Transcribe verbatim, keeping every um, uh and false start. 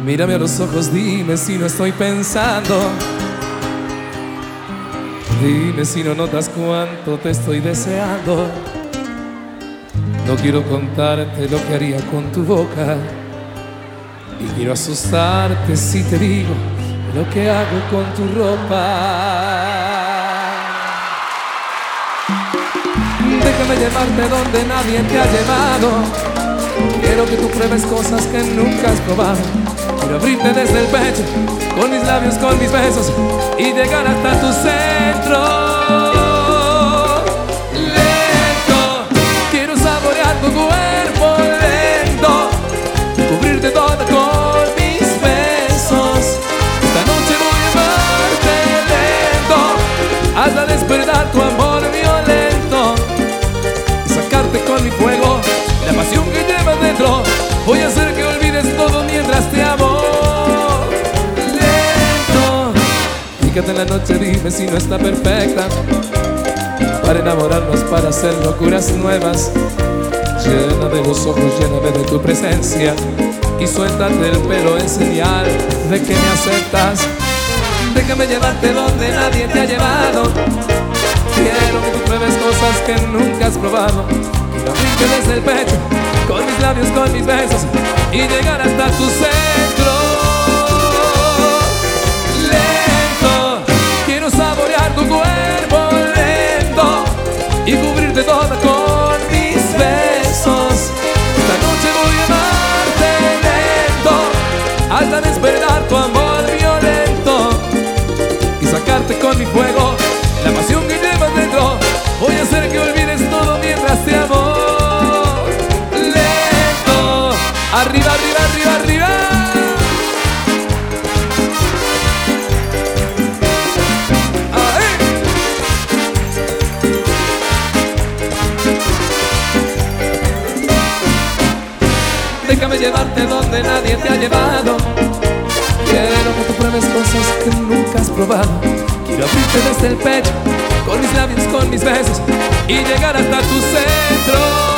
Mírame a los ojos, dime si no estoy pensando. Dime si no notas cuánto te estoy deseando. No quiero contarte lo que haría con tu boca, y quiero asustarte si te digo lo que hago con tu ropa. Déjame llevarte donde nadie te ha llevado. Quiero que tú pruebes cosas que nunca has probado. Quiero abrirte desde el pecho, con mis labios, con mis besos, y llegar hasta tu centro. Lento, quiero saborear tu cuerpo lento, cubrirte toda con mis besos. Esta noche voy a amarte lento, hasta despertar tu amor violento, y sacarte con mi fuego la pasión que llevas dentro. Voy a hacer que olvides todo mientras te amo. Lento, fíjate en la noche, dime si no está perfecta, para enamorarnos, para hacer locuras nuevas. Lléname los ojos, lléname de tu presencia, y suéltate el pelo en señal de que me aceptas. Déjame llevarte donde nadie te ha llevado. Quiero que tú pruebes cosas que nunca has probado. Quiero abrirte desde el pecho, con mis labios, con mis besos, y llegar hasta tu centro. Lento, quiero saborear tu cuerpo lento, y cubrirte toda con mis besos. Esta noche voy a amarte lento, hasta despertar tu amor violento, y sacarte con mi fuego la pasión que llevas dentro. Voy a hacer que olvides todo mientras te amo. Lento, arriba, arriba, arriba, arriba. ¡Ahí! Déjame llevarte donde nadie te ha llevado. Quiero que tú pruebes cosas que nunca has probado. Quiero abrirte desde el pecho, con mis labios, con mis besos, y llegar hasta tu centro.